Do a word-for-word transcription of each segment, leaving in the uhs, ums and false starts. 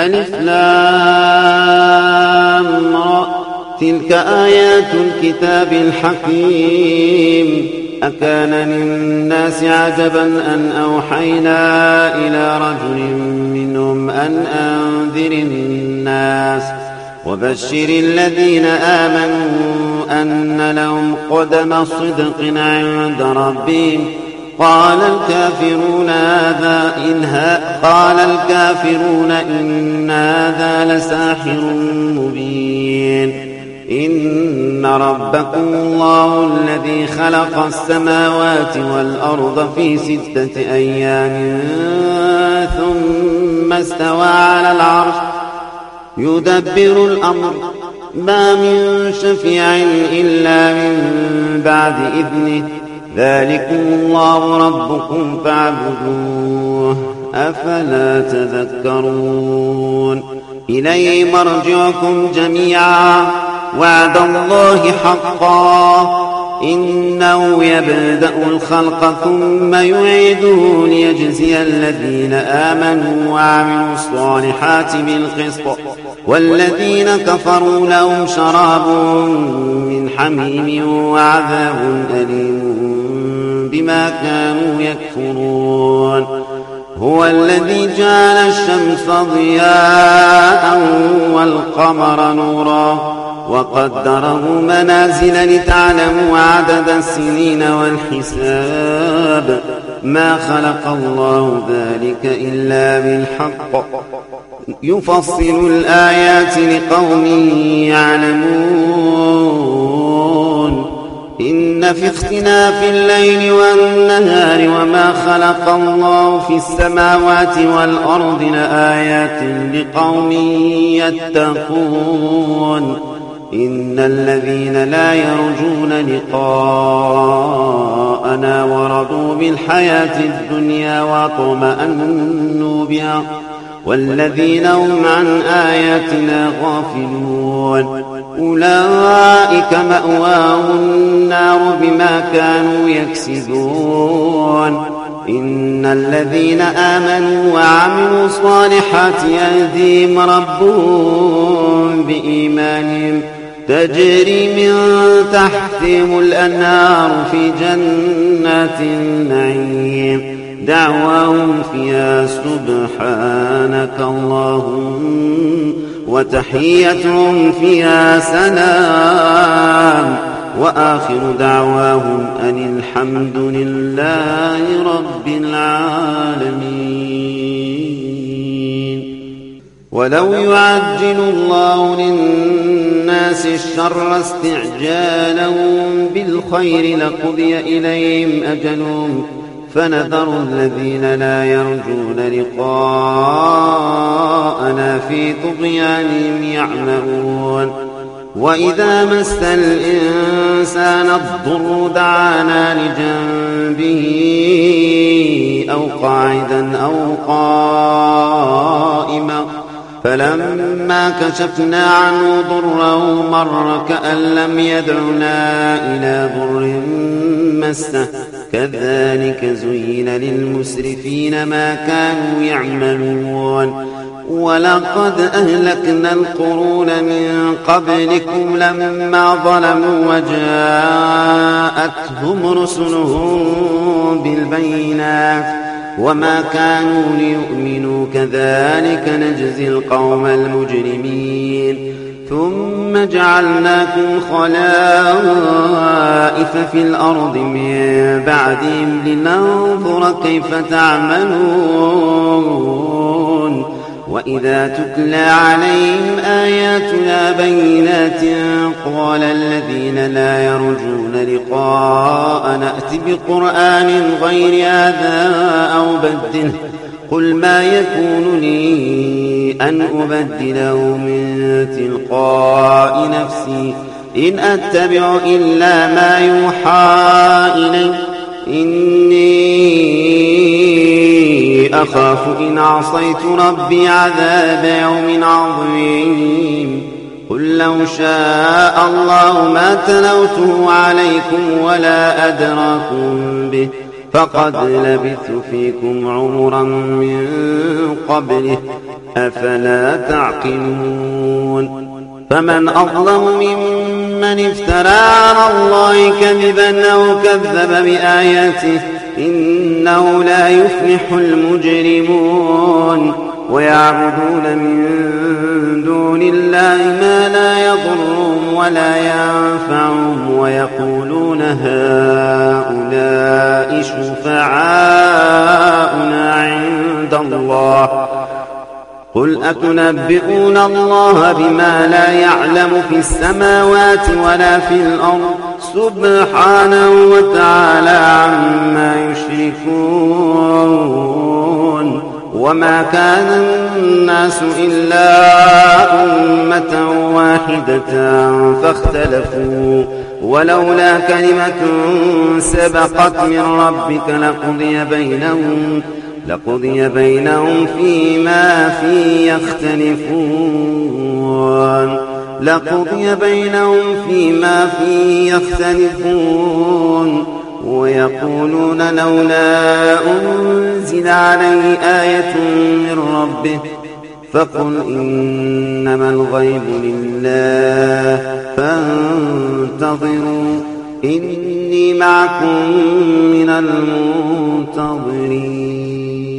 ألف لام را تلك آيات الكتاب الحكيم أكان للناس عجبا أن أوحينا إلى رجل منهم أن أنذر الناس وبشر الذين آمنوا أن لهم قدم صدق عند ربهم قال الكافرون هذا إن قال الكافرون إن هذا لساحر مبين إن ربكم الله الذي خلق السماوات والأرض في ستة أيام ثم استوى على العرش يدبر الأمر ما من شفيع إلا من بعد إذنه ذلكم الله ربكم فاعبدوه أفلا تذكرون إليه مرجعكم جميعا وعد الله حقا إنه يبدأ الخلق ثم يعيده ليجزي الذين آمنوا وعملوا الصالحات بالقسط والذين كفروا لهم شراب من حميم وعذاب أليم بما كانوا يكفرون هو الذي جعل الشمس ضياء والقمر نورا وقدره منازل لتعلموا عدد السنين والحساب ما خلق الله ذلك إلا بالحق يفصل الآيات لقوم يعلمون إن في اختلاف الليل والنهار وما خلق الله في السماوات والأرض لآيات لقوم يتقون إن الذين لا يرجون لقاءنا ورضوا بالحياة الدنيا واطمأنوا بها والذين هم عن آياتنا غافلون أولئك مأواهم النار بما كانوا يكسبون إن الذين آمنوا وعملوا الصالحات يهديهم ربهم بإيمانهم تجري من تحتهم الأنهار في جنات النعيم دعواهم فيها سبحانك اللهم وتحيتهم فيها سلام وآخر دعواهم أن الحمد لله رب العالمين ولو يعجل الله للناس الشر استعجالهم بالخير لقضي إليهم أجلهم فنذر الذين لا يرجون لقاءنا في طغيانهم يعمهون وإذا مس الإنسان الضر دعانا لجنبه أو قاعدا أو قائما فلما كشفنا عنه ضره مر كأن لم يدعنا إلى ضر مسه كذلك زين للمسرفين ما كانوا يعملون ولقد أهلكنا القرون من قبلكم لما ظلموا وجاءتهم رسلهم بالبينات وما كانوا ليؤمنوا كذلك نجزي القوم المجرمين ثم جعلناكم خلائف في الأرض من بعدهم لننظر كيف تعملون وإذا تتلى عليهم آياتنا بينات قال الذين لا يرجون لقاء نأت بقرآن غير هذا أو بدله قل ما يكون لي أن أبدله من تلقاء نفسي إن أتبع إلا ما يوحى إلي إني أخاف إن عصيت ربي عذاب يوم عظيم قل لو شاء الله ما تلوته عليكم ولا أدراكم به فقد لبثت فيكم عمرا من قبله أفلا تعقلون فمن أظلم ممن افترى على الله كذبا أو كذب بآياته إنه لا يفلح المجرمون ويعبدون من دون الله ما لا يضرهم ولا ينفعهم ويقولون هؤلاء شفعاؤنا عند الله قل أتنبئون الله بما لا يعلم في السماوات ولا في الأرض سبحانه وتعالى عما يشركون وما كان الناس إلا أمة واحدة فاختلفوا ولولا كلمة سبقت من ربك لقضي بينهم لقضي بينهم فيما فيه يختلفون لقضي بينهم فيما فيه يختلفون ويقولون لولا أنزل عليه آية من ربه فقل إنما الغيب لله فانتظروا إني معكم من المنتظرين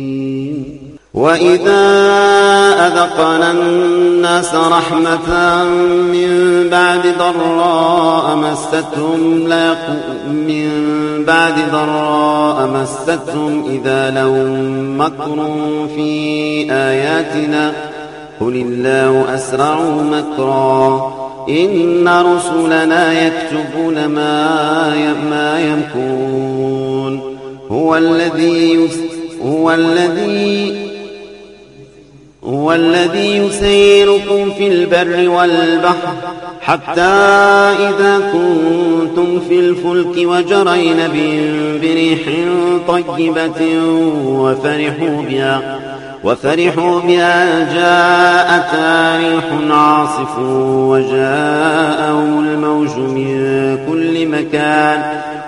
وإذا أذقنا الناس رحمة من بعد ضراء مستهم من بعد ضراء مستهم إذا لهم مكر في آياتنا قل الله أسرع مكرا إن رسلنا يكتبون ما يمكرون هو الذي هو الذي هو الذي يسيركم في البر والبحر حتى إذا كنتم في الفلك وجرين بهم بريح طيبة وفرحوا بها وفرحوا بها جاءتها ريح عاصف وجاءهم الموج من كل مكان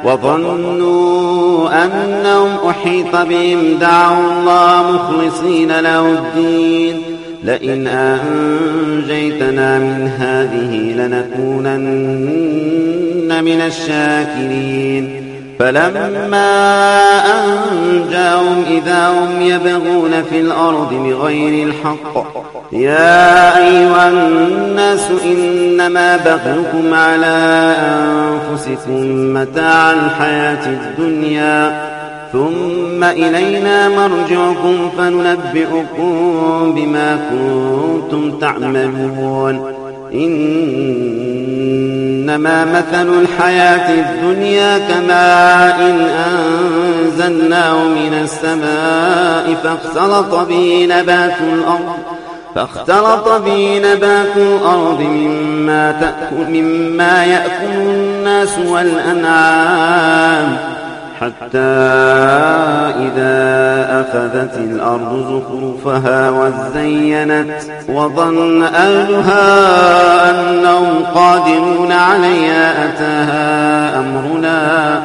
وظنوا أنهم أحيط بهم دعوا الله مخلصين له الدين لئن أنجيتنا من هذه لنكونن من الشاكرين فلما أنجاهم إذا هم يبغون في الأرض بغير الحق يا أيها الناس إنما بغيكم على أنفسكم متاع الحياة الدنيا ثم إلينا مرجعكم فننبئكم بما كنتم تعملون إنما مثل الحياة الدنيا كماء إن أنزلناه من السماء فاختلط به نبات الأرض فاختلط به نبات الأرض مما تأكل مما يأكل الناس والأنعام حتى إذا أخذت الأرض زخرفها وزينت وظن أهلها أنهم قادرون عليها أتاها أمرنا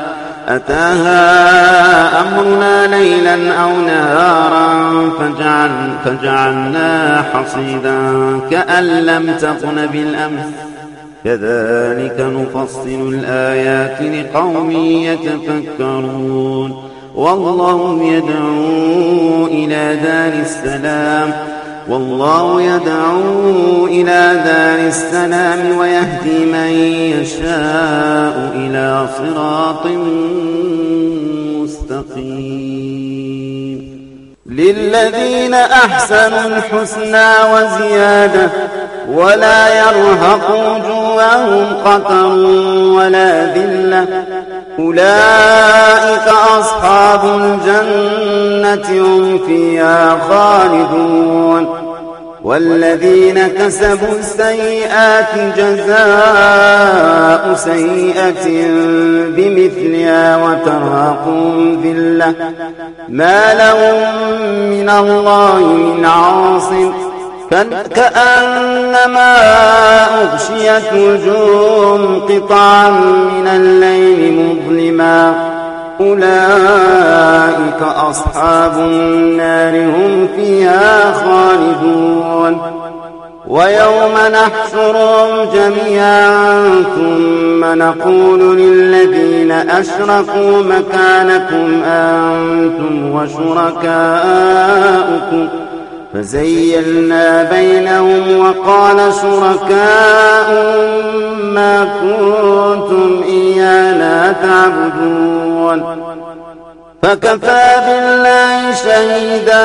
أتاها أمرنا ليلا أو نهارا فجعل فجعلنا حصيدا كأن لم تكن بالأمس كذلك نفصل الآيات لقوم يتفكرون والله يدعو إلى دار السلام والله يدعو إلى دار السلام ويهدي من يشاء إلى صراط مستقيم للذين أحسنوا الحسنى وزيادة ولا يرهق وجوههم قتر ولا ذلة أولئك أصحاب الجنة هم فيها خالدون والذين كسبوا السيئات جزاء سيئة بمثلها وترهقهم ذلة ما لهم من الله من عاصم كأنما أغشيت وجوههم قطعا من الليل مظلما أولئك أصحاب النار هم فيها خالدون ويوم نحشرهم جميعا ثم نقول للذين أشركوا مكانكم أنتم وشركاؤكم فزيلنا بينهم وقال شركاؤهم ما كنتم إيانا تعبدون فكفى بالله شهيدا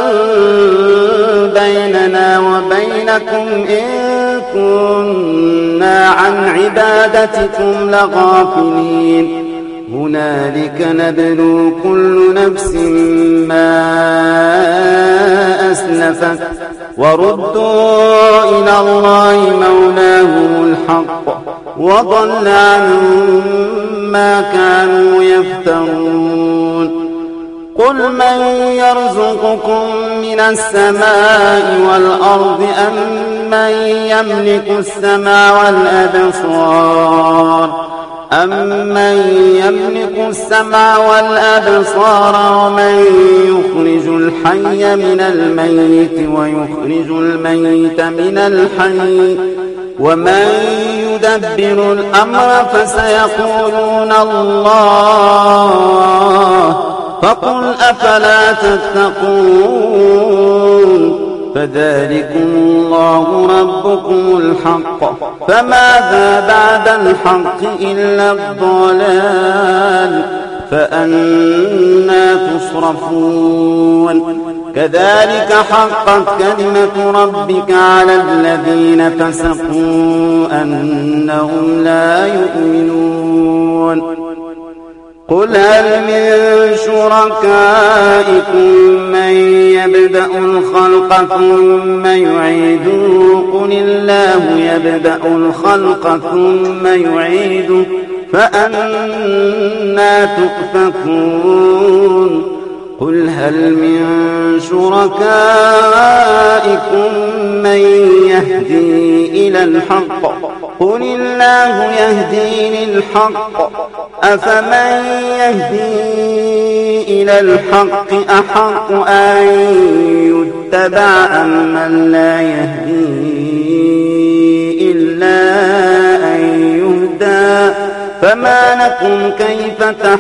بيننا وبينكم إن كنا عن عبادتكم لغافلين هنالك نبلو كل نفس ما أسلفت وردوا إلى الله مولاهم الحق وضل عنهم ما كانوا يفترون قل من يرزقكم من السماء والأرض أم من يملك السمع والأبصار أمن يملك السمع والأبصار ومن يخرج الحي من الميت ويخرج الميت من الحي ومن يدبر الأمر فسيقولون الله فقل أفلا تتقون فذلكم الله ربكم الحق فماذا بعد الحق إلا الضلال فأنى تصرفون كذلك حقت كلمة ربك على الذين فسقوا أنهم لا يؤمنون قل هل من شركائكم من يبدأ الخلق ثم يعيده قل الله يبدأ الخلق ثم يعيده فأنى تؤفكون قل هل من شركائكم من يهدي إلى الحق قل الله يهدي للحق أفمن يهدي إلى الحق أحق أن يتبع أم من لا يهدي إلا أن يهدى فما لكم كيف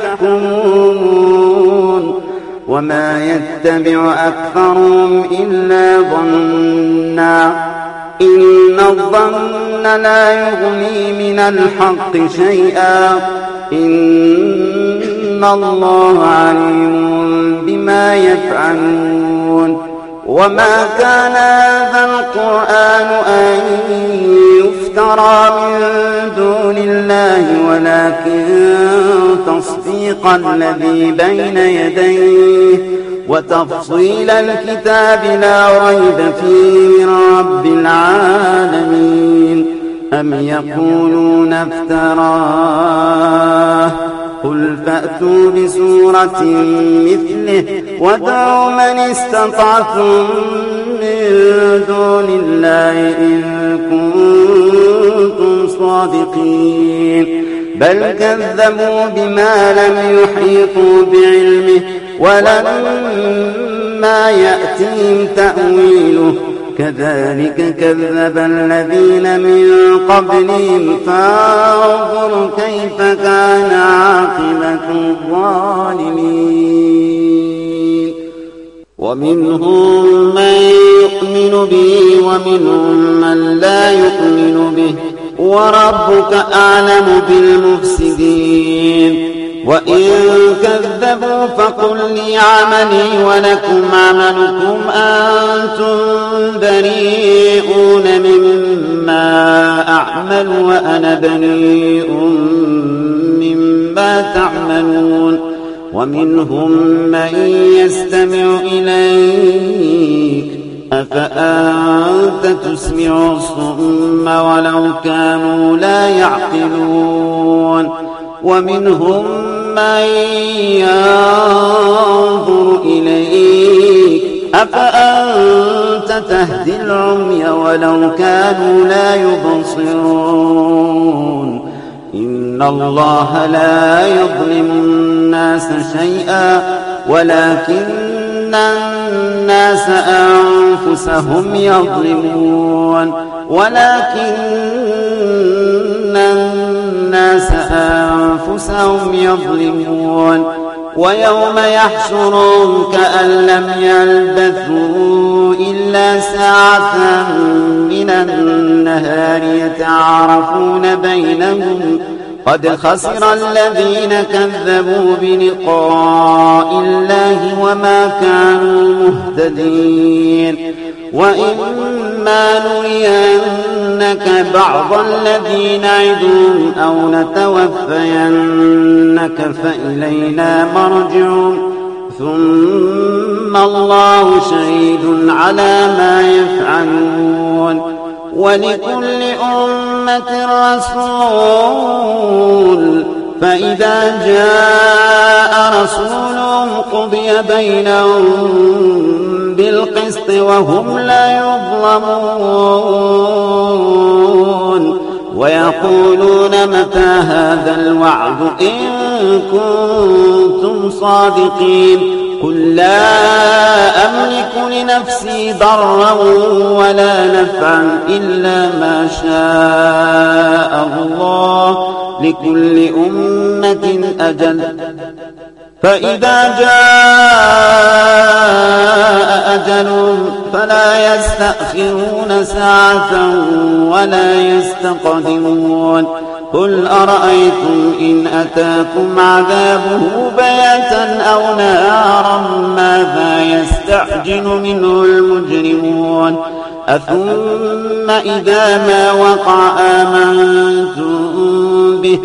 تحكمون وما يتبع أكثرهم إلا ظنا إن الظن لا يغني من الحق شيئا إن الله عليم بما يفعلون وما كان هذا القرآن أن يفترى من دون الله ولكن تصديق الذي بين يديه وتفصيل الكتاب لا ريب فيه من رب العالمين أم يقولون افتراه قل فأتوا بسورة مثله وادعوا من استطعتم من دون الله إن كنتم صادقين بل كذبوا بما لم يحيطوا بعلمه ولما يأتهم تأويله كذلك كذب الذين من قبلهم فانظر كيف كان عاقبة الظالمين ومنهم من يؤمن به ومنهم من لا يؤمن به وربك أعلم بالمفسدين وإن كذبوا فقل لي عملي ولكم عملكم أنتم بريئون مما أعمل وأنا بريء مما تعملون ومنهم من يستمع إليك أفأنت تسمع الصم ولو كانوا لا يعقلون ومنهم من ينظر إليك أفأنت تهدي العمي ولو كانوا لا يبصرون إن الله لا يظلم الناس شيئا ولكن الناس أنفسهم يظلمون ولكن الناس أنفسهم يظلمون ويوم يحشرهم كأن لم يلبثوا إلا ساعة من النهار يتعارفون بينهم قد خسر الذين كذبوا بلقاء الله وما كانوا مهتدين وإما نرينك بعض الذي نعدهم أو نتوفينك فإلينا مرجعهم ثم الله شهيد على ما يفعلون ولكل أمة رسول فإذا جاء رسولهم قضي بينهم بالقسط وهم لا يظلمون ويقولون متى هذا الوعد إن كنتم صادقين قل لا أملك لنفسي ضرا ولا نفعا إلا ما شاء الله لكل أمة أجل فإذا جاء أجلهم فلا يستأخرون ساعة ولا يستقدمون قل أرأيتم إن أتاكم عذابه بياتا أو نهارا ماذا يستعجل منه المجرمون أثم إذا ما وقع آمنتم به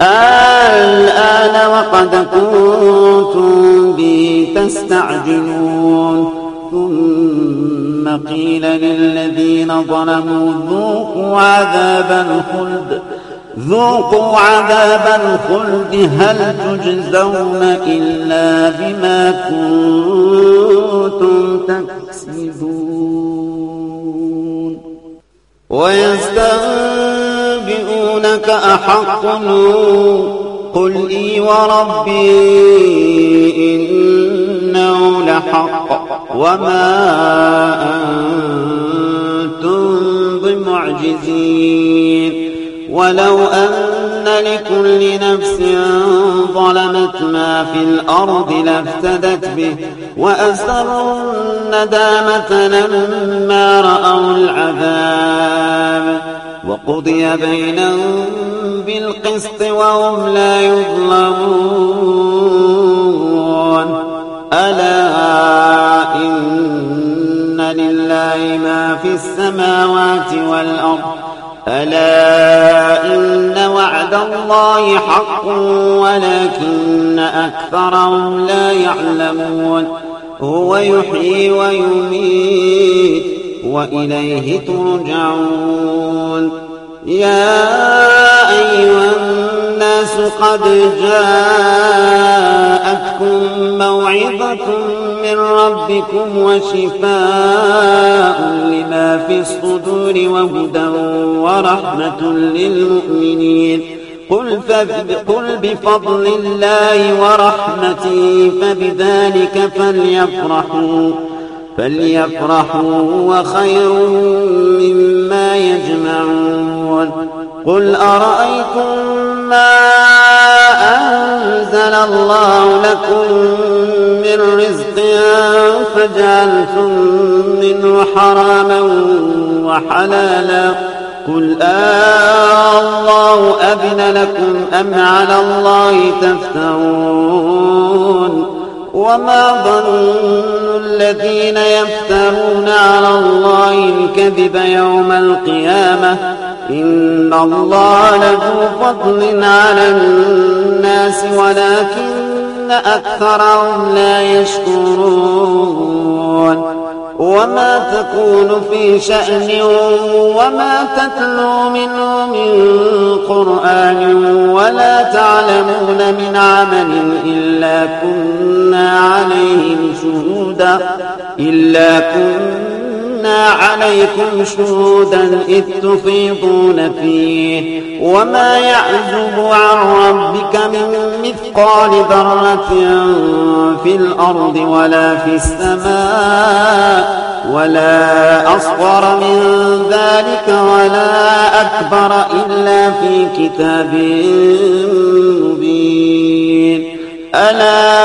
الآن وقد كنتم به تستعجلون ثم قيل للذين ظلموا ذوقوا عذاب الخلد ذوقوا عذاب الخلد هل تجزون إلا بما كنتم تكسبون ويستنبئونك أحق قل إي وربي إنه لحق وما أنتم بمعجزين ولو أن لكل نفس ظلمت ما في الأرض لافتدت به وأسروا الندامة لما رأوا العذاب وقضي بينهم بالقسط وهم لا يظلمون ألا إن لله ما في السماوات والأرض ألا إن وعد الله حق ولكن أكثرهم لا يعلمون هو يحيي ويميت وإليه ترجعون يا أيها الناس قد جاءتكم موعظة من ربكم وشفاء لما في الصدور وهدى ورحمة للمؤمنين قل, قل بفضل الله ورحمته فبذلك فليفرحوا فليفرحوا وخير مما يجمعون قل أرأيتم ما أنزل الله لكم من رزق فجعلتم منه حراما وحلالا قل آه الله أذن لكم أم على الله تفترون وما ظن الذين يفترون على الله الكذب يوم القيامة إن الله له فضل على الناس ولكن أكثرهم لا يشكرون وما تكون في شأن وما تتلو منه من قرآن ولا تعلمون من عمل إلا كنا عليهم شهودا إلا كنا كنا عليكم شهودا إذ تفيضون فيه وما يعزب عن ربك من مثقال ذرة في الأرض ولا في السماء ولا أصغر من ذلك ولا أكبر إلا في كتاب مبين. ألا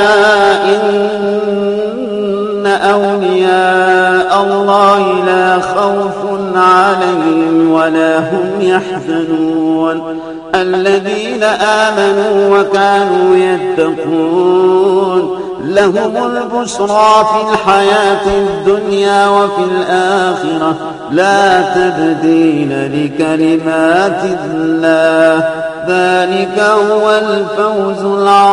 إن أولياء الله لا خوف عليهم ولا هم يحزنون الذين آمنوا وكانوا يتقون لهم البشرى في الحياة الدنيا وفي الآخرة لا تبديل لكلمات الله ذلك هو الفوز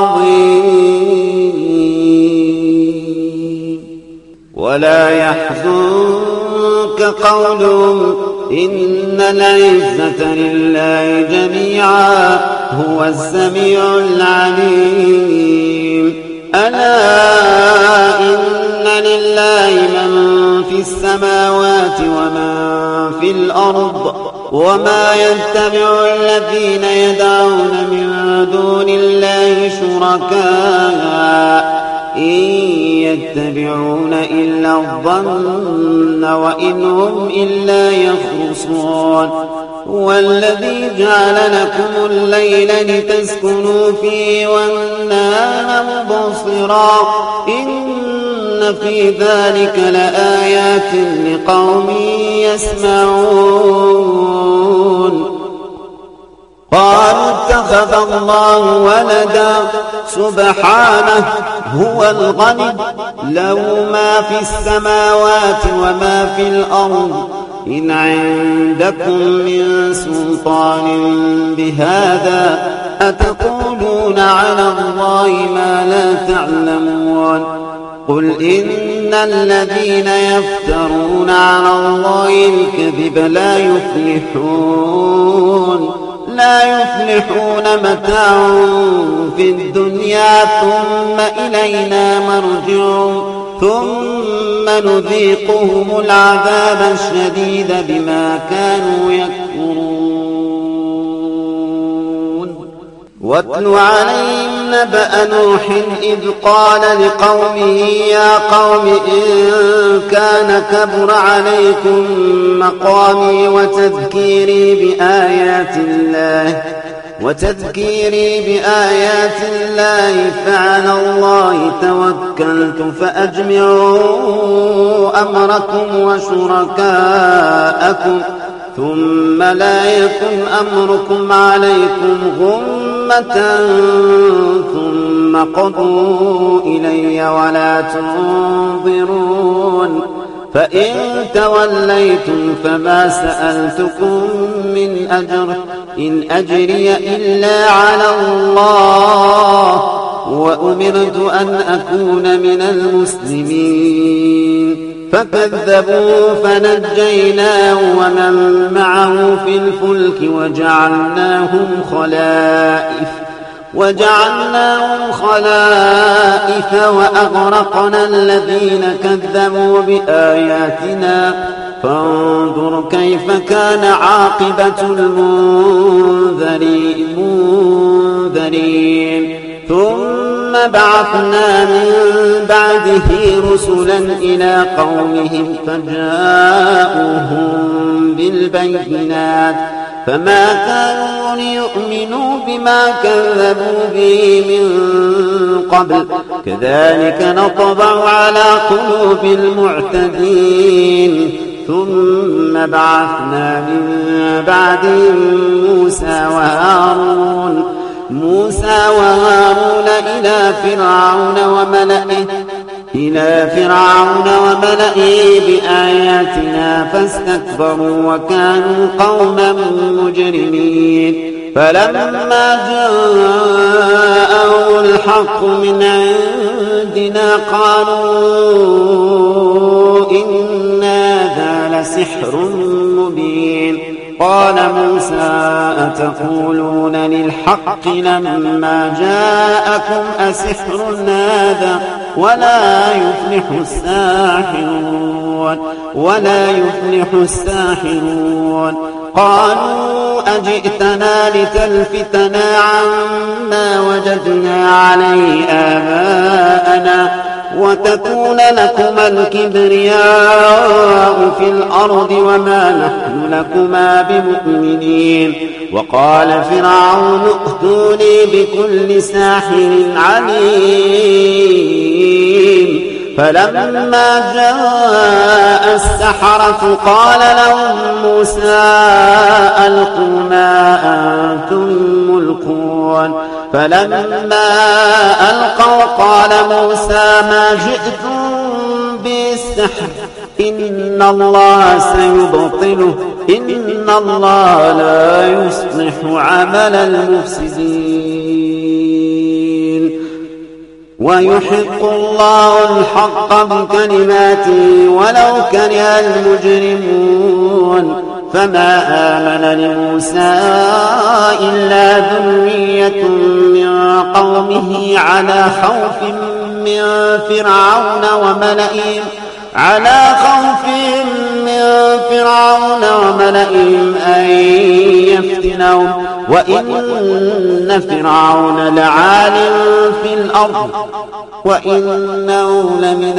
العظيم. ولا يحزنك قولهم إن العزة لله جميعا هو السميع العليم. ألا إن لله من في السماوات ومن في الأرض وما يتبع الذين يدعون من دون الله شركاء إن يتبعون إلا الظن وإن هم إلا يخرصون. والذي جعل لكم الليل لتسكنوا فيه والنهار مبصرا إن في ذلك لآيات لقوم يسمعون. قالوا اتخذ الله ولدا سبحانه هو الغني له ما في السماوات وما في الأرض إن عندكم من سلطان بهذا أتقولون على الله ما لا تعلمون. قل إن الذين يفترون على الله الكذب لا يفلحون لا يفلحون متاع في الدنيا ثم إلينا مرجعهم ثم نذيقهم العذاب الشديد بما كانوا يكفرون. واتل عليهم نبأ نوح إذ قال لقومه يا قوم إن كان كبر عليكم مقامي وتذكيري بآيات الله وتذكيري بآيات الله فعلى الله توكلت فأجمعوا أمركم وشركاءكم ثم لا يكن أمركم عليكم غمة ثم قضوا إلي ولا تنظرون. فإن توليتم فما سألتكم من أجر إن أجري إلا على الله وأمرت أن أكون من المسلمين. فكذبوا فنجيناه ومن معه في الفلك وجعلناهم خلائف وجعلناهم خلائف وأغرقنا الذين كذبوا بآياتنا فانظر كيف كان عاقبة المنذرين. ثم بعثنا من بعده رسلا إلى قومهم فجاءوهم بالبينات فما كانوا ليؤمنوا بما كذبوا به من قبل كذلك نطبع على قلوب المعتدين. ثم بعثنا من بعدهم موسى وهارون موسى وهارون إلى فرعون وملئه إلى فرعون وملئه بآياتنا فاستكبروا وكانوا قوما مجرمين. فلما جاءوا الحق من عندنا قالوا إن هذا لسحر مبين. قال موسى أتقولون للحق لما جاءكم أسحر هذا ولا يفلح الساحرون ولا يفلح الساحرون. قالوا أجئتنا لتلفتنا عما وجدنا عليه آباءنا وتكون لكما الكبرياء في الأرض وما نحن لكما بمؤمنين. وقال فرعون ائتوني بكل ساحر عليم. فلما جاء السحرة قال لهم موسى ألقوا ما أنتم ملقون. فلما ألقوا قال موسى ما جئتم بالسحر إن الله سيبطله إن الله لا يصلح عمل المفسدين ويحق الله الحق بكلماته ولو كره المجرمون. فما آمن لموسى إلا ذرية من قومه على خوف من فرعون وملئهم على خوف من فرعون وملئهم أن يفتنهم وإن فرعون لعال في الأرض وإنه لمن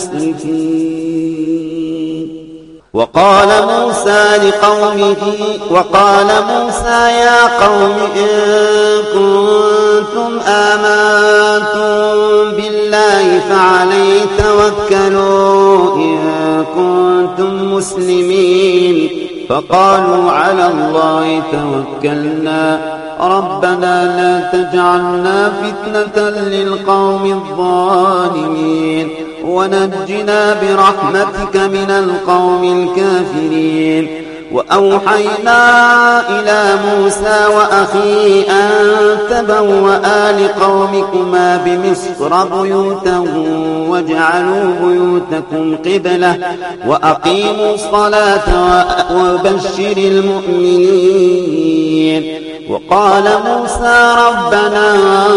المسرفين. وقال موسى لقومه وقال موسى يا قوم إن كنتم آمنتم بالله فعليه توكلوا إن كنتم مسلمين. فقالوا على الله توكلنا ربنا لا تجعلنا فتنة للقوم الظالمين ونجنا برحمتك من القوم الكافرين. وأوحينا إلى موسى وأخيه أن تبوأ لقومكما بمصر بيوتا واجعلوا بيوتكم قبلة وأقيموا الصلاة وبشر المؤمنين. وقال موسى ربنا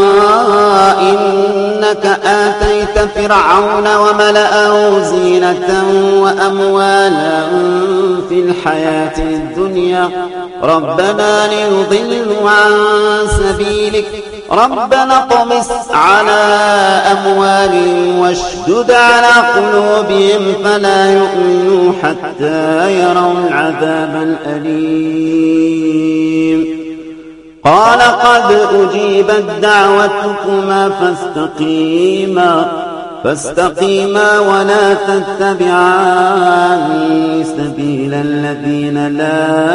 إنك آتيت فرعون وملأه زينة وأموالا في الحياة الدنيا ربنا ليضلوا عن سبيلك ربنا اطمس على أموالهم واشدد على قلوبهم فلا يؤمنوا حتى يروا العذاب الأليم. قال قد أجيبت دعوتكما فاستقيما فاستقيما ولا تتبعان سبيل الذين لا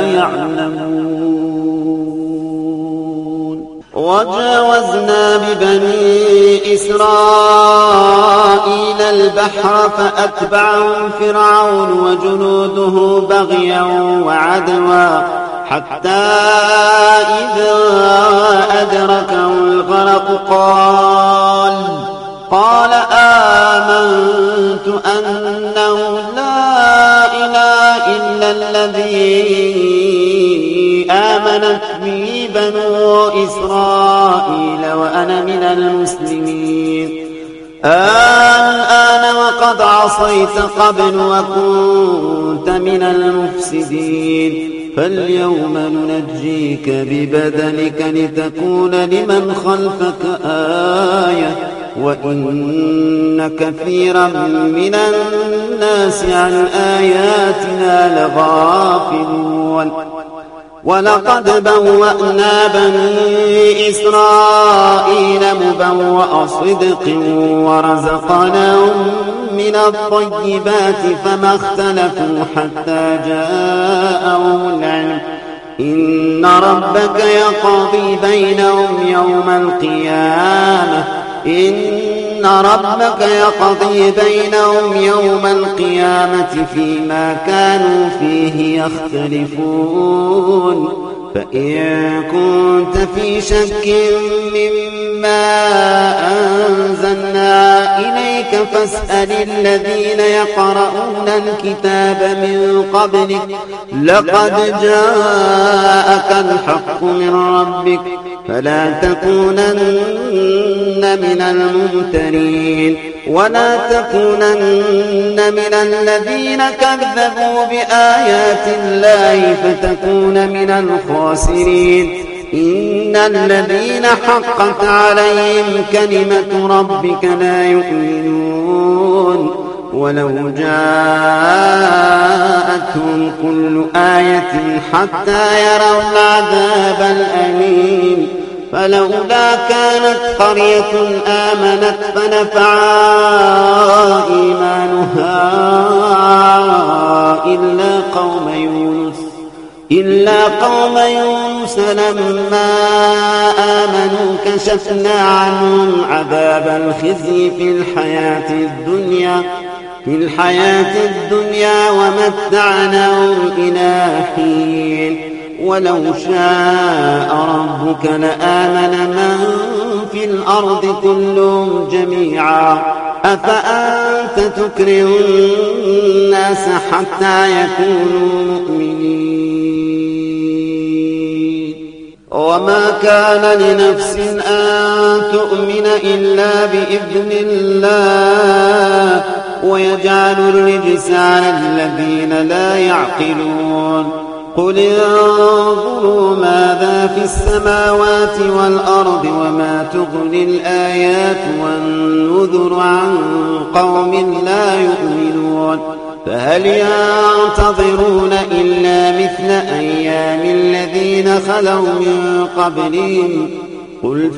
يعلمون. وجاوزنا ببني إسرائيل البحر فأتبعهم فرعون وجنوده بغيا وعدوا حتى إذا أدركه الغرق قال قال آمنت أنه لا إله إلا الذي آمنت به بنو إسرائيل وأنا من المسلمين. الآن وقد عصيت قبل وكنت من المفسدين فاليوم ننجيك ببدنك لتكون لمن خلفك آية وإن كثيرا من الناس عن آياتنا لغافلون. ولقد بوأنا بني إسرائيل مبوأ صدق ورزقناهم من الطيبات فما اختلفوا حتى جاءهم العلم إن ربك يقضي بينهم يوم القيامة إن ربك يقضي بينهم يوم القيامة فيما كانوا فيه يختلفون. فإن كنت في شك مما أنزلنا إليك فاسأل الذين يقرؤون الكتاب من قبلك لقد جاءك الحق من ربك فلا تكونن من الممترين ولا تكونن من الذين كذبوا بآيات الله فتكون من الخاسرين إن الذين حقت عليهم كلمة ربك لا يؤمنون ولو جاءتهم كل آية حتى يروا العذاب الأليم فلولا كانت قرية آمنت فنفعها إيمانها إلا قوم يونس إلا قوم يونس لما آمنوا كشفنا عنهم عذاب الخزي في الحياة الدنيا في الحياة الدنيا ومتعناهم إلى حين ولو شاء ربك لآمن من في الأرض كلهم جميعا أفأنت تكره الناس حتى يكونوا مؤمنين وما كان لنفس أن تؤمن إلا بإذن الله ويجعل الرجس على الذين لا يعقلون قل انظروا ماذا في السماوات والأرض وما تغني الآيات والنذر عن قوم لا يؤمنون فهل ينتظرون إلا مثل أيام الذين خلوا من قبلهم قل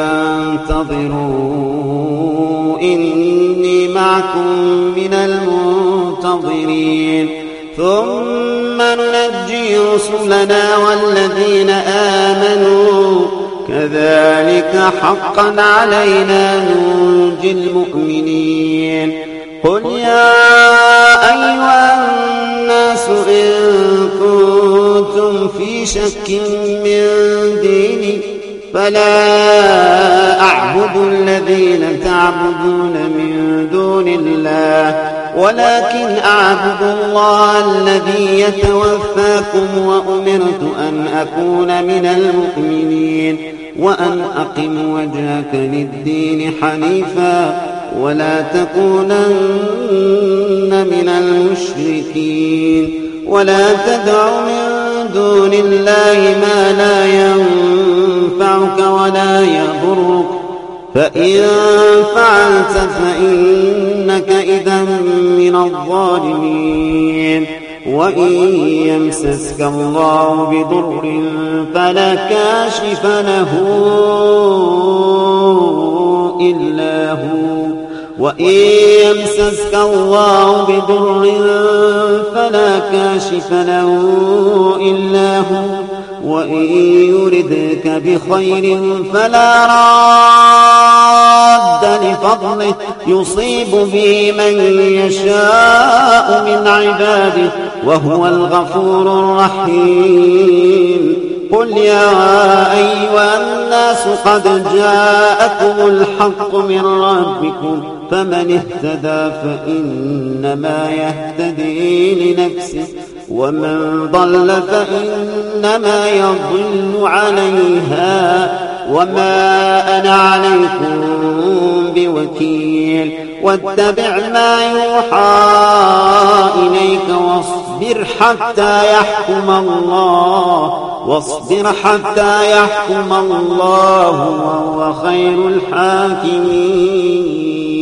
فانتظروا إني معكم من المنتظرين ثم ننجي رسلنا والذين آمنوا كذلك حقا علينا ننجي المؤمنين قل يا أيها الناس إن كنتم في شك من ديني فلا أعبد الذين تعبدون من دون الله ولكن أعبد الله الذي يتوفاكم وأمرت أن أكون من المؤمنين وأن أقم وجهك للدين حنيفا ولا تكونن من المشركين ولا تدع من دون الله ما لا ينفعك ولا يضرك فإن فعلت فإنك إذا من الظالمين وإن يمسسك الله بضر فلا كاشف له إلا هو وإن يمسسك الله بضر فلا كاشف له إلا هو وإن يردك بخير فلا راد لفضله يصيب به من يشاء من عباده وهو الغفور الرحيم قل يا أيها الناس قد جاءكم الحق من ربكم فمن اهتدى فإنما يهتدي لنفسه ومن ضل فإنما يضل عليها وما أنا عليكم بوكيل واتبع ما يوحى إليك واصبر حتى يحكم الله واصبر حتى يحكم الله وهو خير الحاكمين